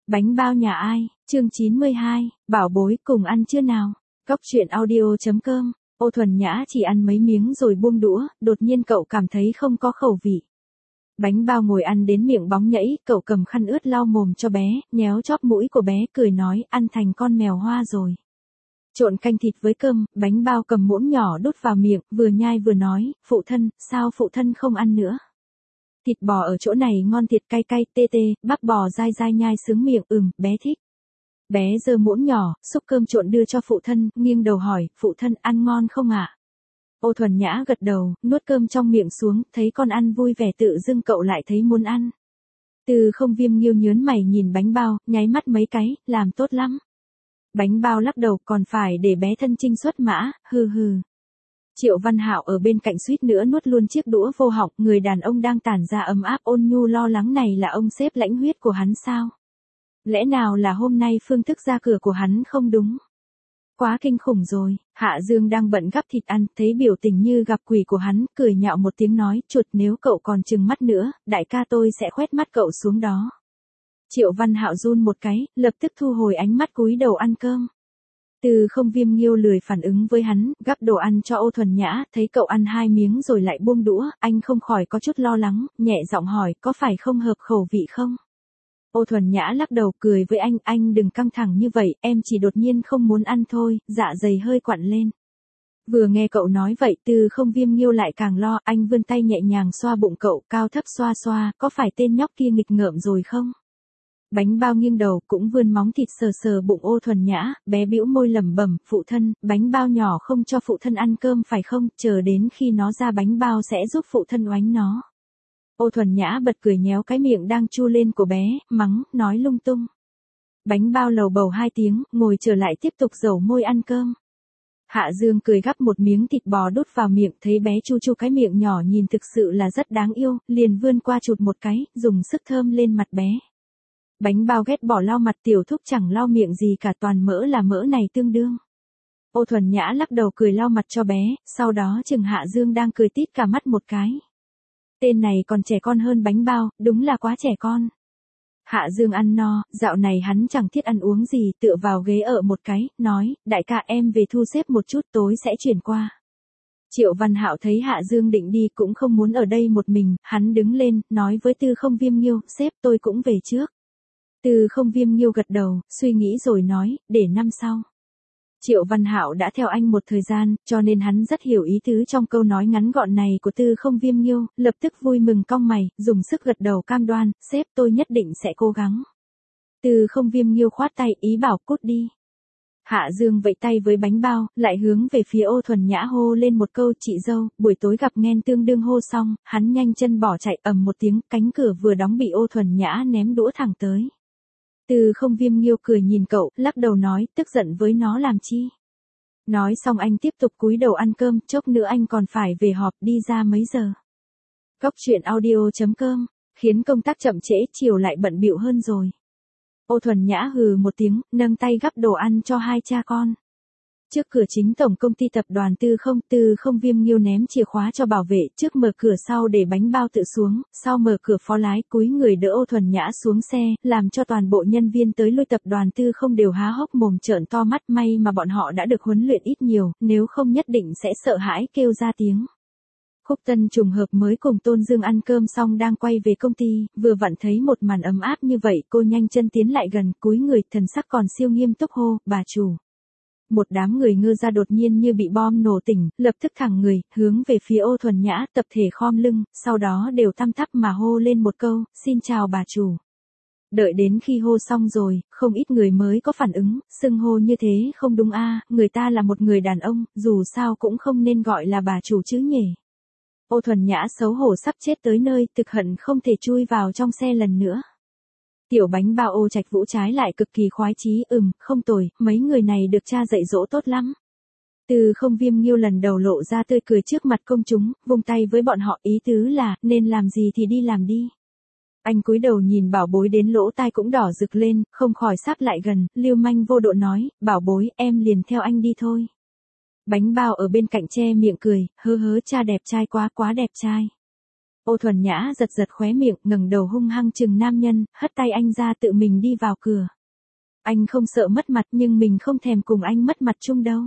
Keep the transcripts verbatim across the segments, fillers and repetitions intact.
Bánh bao nhà ai, chương chín mươi hai, bảo bối cùng ăn chưa nào? Cóc truyện audio.com, Ô Thuần Nhã chỉ ăn mấy miếng rồi buông đũa, đột nhiên cậu cảm thấy không có khẩu vị. Bánh bao ngồi ăn đến miệng bóng nhẫy, cậu cầm khăn ướt lau mồm cho bé, nhéo chóp mũi của bé, cười nói, ăn thành con mèo hoa rồi. Trộn canh thịt với cơm, bánh bao cầm muỗng nhỏ đút vào miệng, vừa nhai vừa nói, phụ thân, sao phụ thân không ăn nữa? Thịt bò ở chỗ này ngon thiệt, cay cay, tê tê, bắp bò dai dai nhai sướng miệng, ừm, bé thích. Bé giơ muỗng nhỏ, xúc cơm trộn đưa cho phụ thân, nghiêng đầu hỏi, phụ thân ăn ngon không ạ? Ô Thuần Nhã gật đầu, nuốt cơm trong miệng xuống, thấy con ăn vui vẻ tự dưng cậu lại thấy muốn ăn. Từ Không Viêm nghiêu nhớn mày nhìn bánh bao, nháy mắt mấy cái, làm tốt lắm. Bánh bao lắc đầu, còn phải để bé thân trinh xuất mã, hừ hừ. Triệu Văn Hạo ở bên cạnh suýt nữa nuốt luôn chiếc đũa vô họng, người đàn ông đang tản ra ấm áp ôn nhu lo lắng này là ông sếp lãnh huyết của hắn sao? Lẽ nào là hôm nay phương thức ra cửa của hắn không đúng? Quá kinh khủng rồi. Hạ Dương đang bận gắp thịt ăn, thấy biểu tình như gặp quỷ của hắn, cười nhạo một tiếng nói, chuột, nếu cậu còn trừng mắt nữa, đại ca tôi sẽ khoét mắt cậu xuống đó. Triệu Văn Hạo run một cái, lập tức thu hồi ánh mắt cúi đầu ăn cơm. Từ Không Viêm nghiêu lười phản ứng với hắn, gắp đồ ăn cho Ô Thuần Nhã, thấy cậu ăn hai miếng rồi lại buông đũa, anh không khỏi có chút lo lắng, nhẹ giọng hỏi, có phải không hợp khẩu vị không? Ô Thuần Nhã lắc đầu cười với anh, anh đừng căng thẳng như vậy, em chỉ đột nhiên không muốn ăn thôi, dạ dày hơi quặn lên. Vừa nghe cậu nói vậy, Từ Không Viêm nghiêu lại càng lo, anh vươn tay nhẹ nhàng xoa bụng cậu, cao thấp xoa xoa, có phải tên nhóc kia nghịch ngợm rồi không? Bánh bao nghiêng đầu cũng vươn móng thịt sờ sờ bụng Ô Thuần Nhã, bé bĩu môi lẩm bẩm, phụ thân, bánh bao nhỏ không cho phụ thân ăn cơm phải không, chờ đến khi nó ra bánh bao sẽ giúp phụ thân oánh nó. Ô Thuần Nhã bật cười nhéo cái miệng đang chu lên của bé, mắng, nói lung tung. Bánh bao lầu bầu hai tiếng, ngồi trở lại tiếp tục dầu môi ăn cơm. Hạ Dương cười gắp một miếng thịt bò đút vào miệng, thấy bé chu chu cái miệng nhỏ nhìn thực sự là rất đáng yêu, liền vươn qua chụt một cái, dùng sức thơm lên mặt bé. Bánh bao ghét bỏ lau mặt, tiểu thúc chẳng lau miệng gì cả, toàn mỡ là mỡ này tương đương. Ô Thuần Nhã lắc đầu cười lau mặt cho bé, sau đó chừng Hạ Dương đang cười tít cả mắt một cái. Tên này còn trẻ con hơn bánh bao, đúng là quá trẻ con. Hạ Dương ăn no, dạo này hắn chẳng thiết ăn uống gì, tựa vào ghế ở một cái, nói, đại ca em về thu xếp một chút, tối sẽ chuyển qua. Triệu Văn Hạo thấy Hạ Dương định đi cũng không muốn ở đây một mình, hắn đứng lên, nói với Từ Không Viêm nghiêu, sếp tôi cũng về trước. Từ Không Viêm nghiêu gật đầu, suy nghĩ rồi nói, để năm sau. Triệu Văn Hạo đã theo anh một thời gian, cho nên hắn rất hiểu ý tứ trong câu nói ngắn gọn này của Từ Không Viêm nghiêu, lập tức vui mừng cong mày, dùng sức gật đầu cam đoan, sếp tôi nhất định sẽ cố gắng. Từ Không Viêm nghiêu khoát tay, ý bảo cút đi. Hạ Dương vẫy tay với bánh bao, lại hướng về phía Ô Thuần Nhã hô lên một câu, chị dâu, buổi tối gặp Nghen tương đương hô xong, hắn nhanh chân bỏ chạy, ầm một tiếng, cánh cửa vừa đóng bị Ô Thuần Nhã ném đũa thẳng tới. Từ Không Viêm nghiêu cười nhìn cậu, lắc đầu nói, tức giận với nó làm chi. Nói xong anh tiếp tục cúi đầu ăn cơm, chốc nữa anh còn phải về họp, đi ra mấy giờ. Cóc truyện audio.com, khiến công tác chậm trễ, chiều lại bận bịu hơn rồi. Ô Thuần Nhã hừ một tiếng, nâng tay gắp đồ ăn cho hai cha con. Trước cửa chính tổng công ty tập đoàn Tư Không, Từ Không Viêm nghiêu ném chìa khóa cho bảo vệ, trước mở cửa sau để bánh bao tự xuống, sau mở cửa phó lái, cúi người đỡ Ô Thuần Nhã xuống xe, làm cho toàn bộ nhân viên tới lui tập đoàn Tư Không đều há hốc mồm trợn to mắt, may mà bọn họ đã được huấn luyện ít nhiều, nếu không nhất định sẽ sợ hãi kêu ra tiếng. Khúc Tân trùng hợp mới cùng Tôn Dương ăn cơm xong đang quay về công ty, vừa vặn thấy một màn ấm áp như vậy, cô nhanh chân tiến lại gần, cúi người, thần sắc còn siêu nghiêm túc hô, bà chủ. Một đám người ngơ ra đột nhiên như bị bom nổ tỉnh, lập tức thẳng người, hướng về phía Ô Thuần Nhã, tập thể khom lưng, sau đó đều tăm tắp mà hô lên một câu, xin chào bà chủ. Đợi đến khi hô xong rồi, không ít người mới có phản ứng, xưng hô như thế không đúng a, người ta là một người đàn ông, dù sao cũng không nên gọi là bà chủ chứ nhỉ. Ô Thuần Nhã xấu hổ sắp chết tới nơi, thực hận không thể chui vào trong xe lần nữa. Tiểu bánh bao Ô Trạch Vũ trái lại cực kỳ khoái chí, ừm, không tồi, mấy người này được cha dạy dỗ tốt lắm. Từ Không Viêm nghiêu lần đầu lộ ra tươi cười trước mặt công chúng, vung tay với bọn họ, ý tứ là, nên làm gì thì đi làm đi. Anh cúi đầu nhìn bảo bối đến lỗ tai cũng đỏ rực lên, không khỏi sáp lại gần, lưu manh vô độ nói, bảo bối, em liền theo anh đi thôi. Bánh bao ở bên cạnh che miệng cười, hớ hớ, cha đẹp trai quá quá đẹp trai. Ô Thuần Nhã giật giật khóe miệng, ngẩng đầu hung hăng chừng nam nhân, hất tay anh ra tự mình đi vào cửa. Anh không sợ mất mặt nhưng mình không thèm cùng anh mất mặt chung đâu.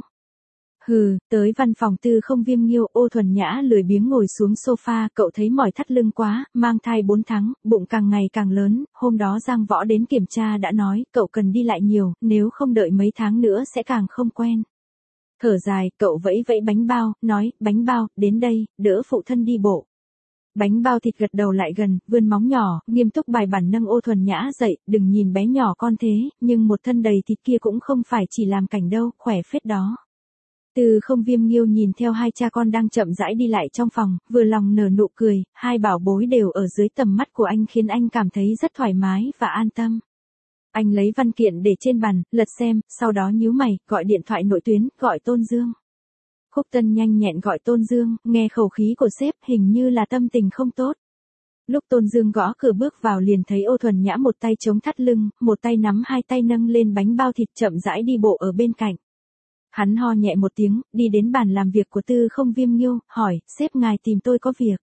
Hừ, tới văn phòng Tư Không Viêm Nghiêu. Ô Thuần Nhã lười biếng ngồi xuống sofa, cậu thấy mỏi thắt lưng quá, mang thai bốn tháng, bụng càng ngày càng lớn, hôm đó Giang Võ đến kiểm tra đã nói, cậu cần đi lại nhiều, nếu không đợi mấy tháng nữa sẽ càng không quen. Thở dài, cậu vẫy vẫy bánh bao, nói, bánh bao, đến đây, đỡ phụ thân đi bộ. Bánh bao thịt gật đầu lại gần, vươn móng nhỏ, nghiêm túc bài bản nâng Ô Thuần Nhã dậy, đừng nhìn bé nhỏ con thế, nhưng một thân đầy thịt kia cũng không phải chỉ làm cảnh đâu, khỏe phết đó. Tư Không Viêm Nghiêu nhìn theo hai cha con đang chậm rãi đi lại trong phòng, vừa lòng nở nụ cười, hai bảo bối đều ở dưới tầm mắt của anh khiến anh cảm thấy rất thoải mái và an tâm. Anh lấy văn kiện để trên bàn, lật xem, sau đó nhíu mày, gọi điện thoại nội tuyến, gọi Tôn Dương. Khúc Tân nhanh nhẹn gọi Tôn Dương, nghe khẩu khí của sếp hình như là tâm tình không tốt. Lúc Tôn Dương gõ cửa bước vào liền thấy Ô Thuần Nhã một tay chống thắt lưng, một tay nắm hai tay nâng lên bánh bao thịt chậm rãi đi bộ ở bên cạnh. Hắn ho nhẹ một tiếng, đi đến bàn làm việc của Tư Không Viêm Nghiêu, hỏi, sếp ngài tìm tôi có việc.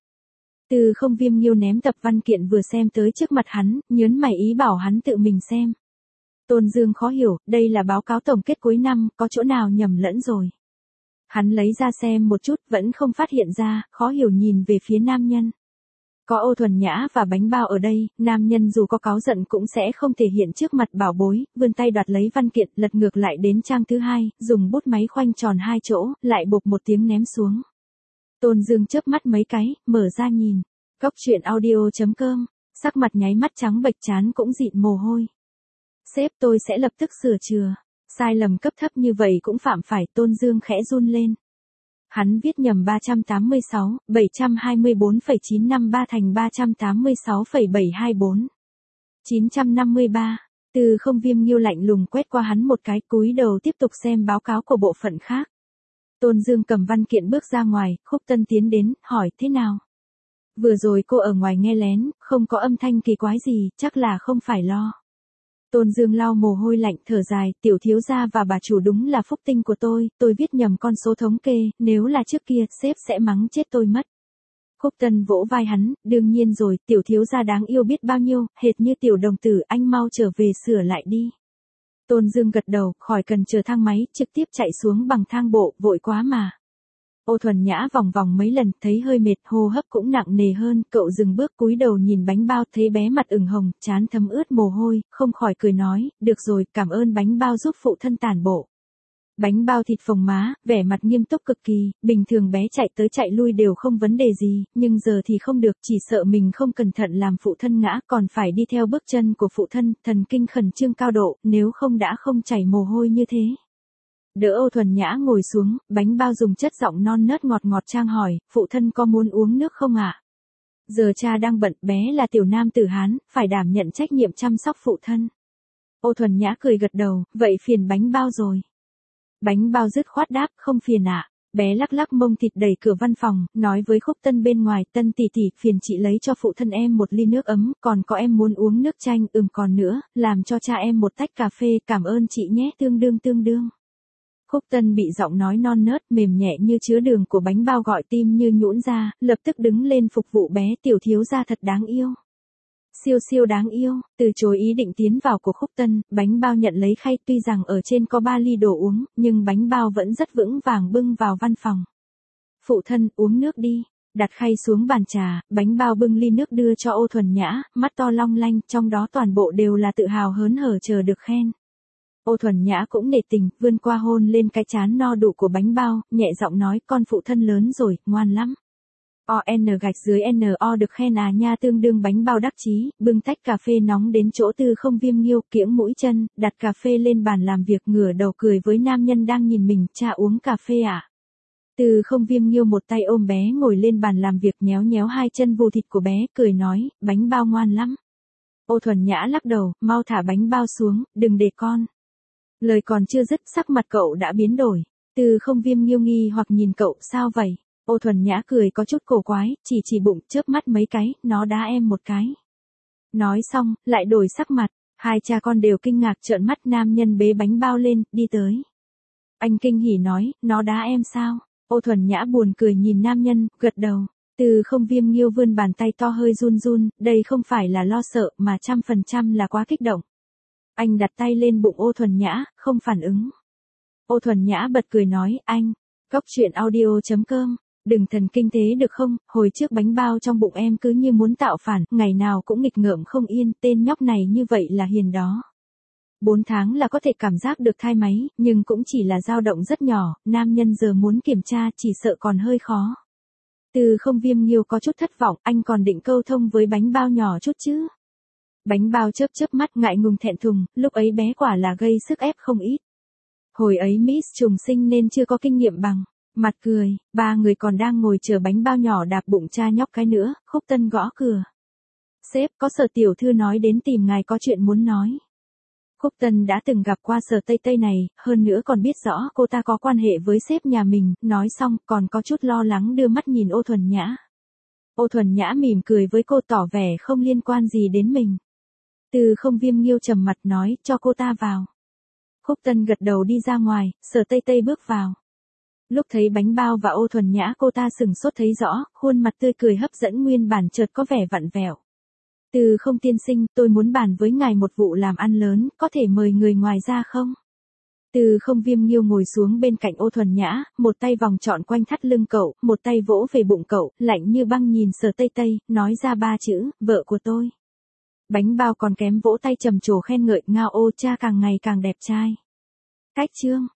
Tư Không Viêm Nghiêu ném tập văn kiện vừa xem tới trước mặt hắn, nhớn mày ý bảo hắn tự mình xem. Tôn Dương khó hiểu, đây là báo cáo tổng kết cuối năm, có chỗ nào nhầm lẫn rồi. Hắn lấy ra xem một chút, vẫn không phát hiện ra, khó hiểu nhìn về phía nam nhân. Có Ô Thuần Nhã và bánh bao ở đây, nam nhân dù có cáu giận cũng sẽ không thể hiện trước mặt bảo bối, vươn tay đoạt lấy văn kiện, lật ngược lại đến trang thứ hai, dùng bút máy khoanh tròn hai chỗ, lại bộp một tiếng ném xuống. Tôn Dương chớp mắt mấy cái, mở ra nhìn. Cóc truyện audio chấm com, sắc mặt nháy mắt trắng bệch, trán cũng dịn mồ hôi. Sếp, tôi sẽ lập tức sửa chữa. Sai lầm cấp thấp như vậy cũng phạm phải. Tôn Dương khẽ run lên. Hắn viết nhầm ba trăm tám mươi sáu, bảy trăm hai mươi bốn phẩy chín năm ba thành ba trăm tám mươi sáu phẩy bảy hai bốn. chín trăm năm mươi ba. Tư Không Viêm Nghiêu lạnh lùng quét qua hắn một cái, cúi đầu tiếp tục xem báo cáo của bộ phận khác. Tôn Dương cầm văn kiện bước ra ngoài, Khúc Tân tiến đến, hỏi thế nào? Vừa rồi cô ở ngoài nghe lén, không có âm thanh kỳ quái gì, chắc là không phải lo. Tôn Dương lau mồ hôi lạnh, thở dài, tiểu thiếu gia và bà chủ đúng là phúc tinh của tôi, tôi viết nhầm con số thống kê, nếu là trước kia, sếp sẽ mắng chết tôi mất. Khúc Tân vỗ vai hắn, đương nhiên rồi, tiểu thiếu gia đáng yêu biết bao nhiêu, hệt như tiểu đồng tử, anh mau trở về sửa lại đi. Tôn Dương gật đầu, khỏi cần chờ thang máy, trực tiếp chạy xuống bằng thang bộ, vội quá mà. Ô Thuần Nhã vòng vòng mấy lần, thấy hơi mệt, hô hấp cũng nặng nề hơn, cậu dừng bước cúi đầu nhìn bánh bao, thấy bé mặt ửng hồng, trán thấm ướt mồ hôi, không khỏi cười nói, được rồi, cảm ơn bánh bao giúp phụ thân tản bộ. Bánh bao thịt phồng má, vẻ mặt nghiêm túc cực kỳ, bình thường bé chạy tới chạy lui đều không vấn đề gì, nhưng giờ thì không được, chỉ sợ mình không cẩn thận làm phụ thân ngã, còn phải đi theo bước chân của phụ thân, thần kinh khẩn trương cao độ, nếu không đã không chảy mồ hôi như thế. Đỡ Ô Thuần Nhã ngồi xuống, bánh bao dùng chất giọng non nớt ngọt ngọt trang hỏi, phụ thân có muốn uống nước không ạ? À? Giờ cha đang bận, bé là tiểu nam tử Hán, phải đảm nhận trách nhiệm chăm sóc phụ thân. Ô Thuần Nhã cười gật đầu, vậy phiền bánh bao rồi. Bánh bao dứt khoát đáp, không phiền ạ. À. Bé lắc lắc mông thịt đẩy cửa văn phòng, nói với Khúc Tân bên ngoài, Tân tỷ tỷ, phiền chị lấy cho phụ thân em một ly nước ấm, còn có em muốn uống nước chanh, ừm còn nữa, làm cho cha em một tách cà phê, cảm ơn chị nhé, tương đương tương đương. Khúc Tân bị giọng nói non nớt, mềm nhẹ như chứa đường của bánh bao gọi tim như nhũn ra, lập tức đứng lên phục vụ bé, tiểu thiếu gia thật đáng yêu. Siêu siêu đáng yêu, từ chối ý định tiến vào của Khúc Tân, bánh bao nhận lấy khay, tuy rằng ở trên có ba ly đồ uống, nhưng bánh bao vẫn rất vững vàng bưng vào văn phòng. Phụ thân, uống nước đi. Đặt khay xuống bàn trà, bánh bao bưng ly nước đưa cho Ô Thuần Nhã, mắt to long lanh, trong đó toàn bộ đều là tự hào hớn hở chờ được khen. Ô Thuần Nhã cũng nể tình, vươn qua hôn lên cái trán no đủ của bánh bao, nhẹ giọng nói, con phụ thân lớn rồi, ngoan lắm. O N gạch dưới N O được khen à nha, tương đương bánh bao đắc chí, bưng tách cà phê nóng đến chỗ Tư Không Viêm Nghiêu, kiễng mũi chân, đặt cà phê lên bàn làm việc, ngửa đầu cười với nam nhân đang nhìn mình, cha uống cà phê à? Tư Không Viêm Nghiêu một tay ôm bé ngồi lên bàn làm việc, nhéo nhéo hai chân vù thịt của bé, cười nói, bánh bao ngoan lắm. Ô Thuần Nhã lắc đầu, mau thả bánh bao xuống, đừng để con. Lời còn chưa dứt, sắc mặt cậu đã biến đổi. Tư Không Viêm Nghiêu nghi hoặc nhìn cậu, sao vậy? Ô Thuần Nhã cười có chút cổ quái, chỉ chỉ bụng, chớp mắt mấy cái, nó đá em một cái. Nói xong, lại đổi sắc mặt, hai cha con đều kinh ngạc trợn mắt, nam nhân bế bánh bao lên, đi tới. Anh kinh hỉ nói, nó đá em sao? Ô Thuần Nhã buồn cười nhìn nam nhân, gật đầu. Từ không viêm nghiêu vươn bàn tay to hơi run run, đây không phải là lo sợ mà trăm phần trăm là quá kích động. Anh đặt tay lên bụng Ô Thuần Nhã, không phản ứng. Ô Thuần Nhã bật cười nói, anh, cóc truyện audio.com, đừng thần kinh tế được không, hồi trước bánh bao trong bụng em cứ như muốn tạo phản, ngày nào cũng nghịch ngợm không yên, tên nhóc này như vậy là hiền đó. Bốn tháng là có thể cảm giác được thai máy, nhưng cũng chỉ là dao động rất nhỏ, nam nhân giờ muốn kiểm tra chỉ sợ còn hơi khó. Từ không viêm nghiêu có chút thất vọng, anh còn định câu thông với bánh bao nhỏ chút chứ. Bánh bao chớp chớp mắt ngại ngùng thẹn thùng, lúc ấy bé quả là gây sức ép không ít. Hồi ấy Miss trùng sinh nên chưa có kinh nghiệm bằng. Mặt cười, ba người còn đang ngồi chờ bánh bao nhỏ đạp bụng cha nhóc cái nữa, Khúc Tân gõ cửa. Sếp, có Sở tiểu thư nói đến tìm ngài có chuyện muốn nói. Khúc Tân đã từng gặp qua Sở Tây Tây này, hơn nữa còn biết rõ cô ta có quan hệ với sếp nhà mình, nói xong còn có chút lo lắng đưa mắt nhìn Ô Thuần Nhã. Ô Thuần Nhã mỉm cười với cô tỏ vẻ không liên quan gì đến mình. Từ không viêm nghiêu trầm mặt nói, cho cô ta vào. Khúc Tân gật đầu đi ra ngoài, Sở Tây Tây bước vào. Lúc thấy bánh bao và Ô Thuần Nhã cô ta sừng sốt thấy rõ, khuôn mặt tươi cười hấp dẫn nguyên bản chợt có vẻ vặn vẹo. Từ không tiên sinh, tôi muốn bàn với ngài một vụ làm ăn lớn, có thể mời người ngoài ra không? Từ không viêm nghiêu ngồi xuống bên cạnh Ô Thuần Nhã, một tay vòng trọn quanh thắt lưng cậu, một tay vỗ về bụng cậu, lạnh như băng nhìn Sở Tây Tây, nói ra ba chữ, vợ của tôi. Bánh bao còn kém vỗ tay trầm trồ khen ngợi, ngao ô cha càng ngày càng đẹp trai. Cách chương.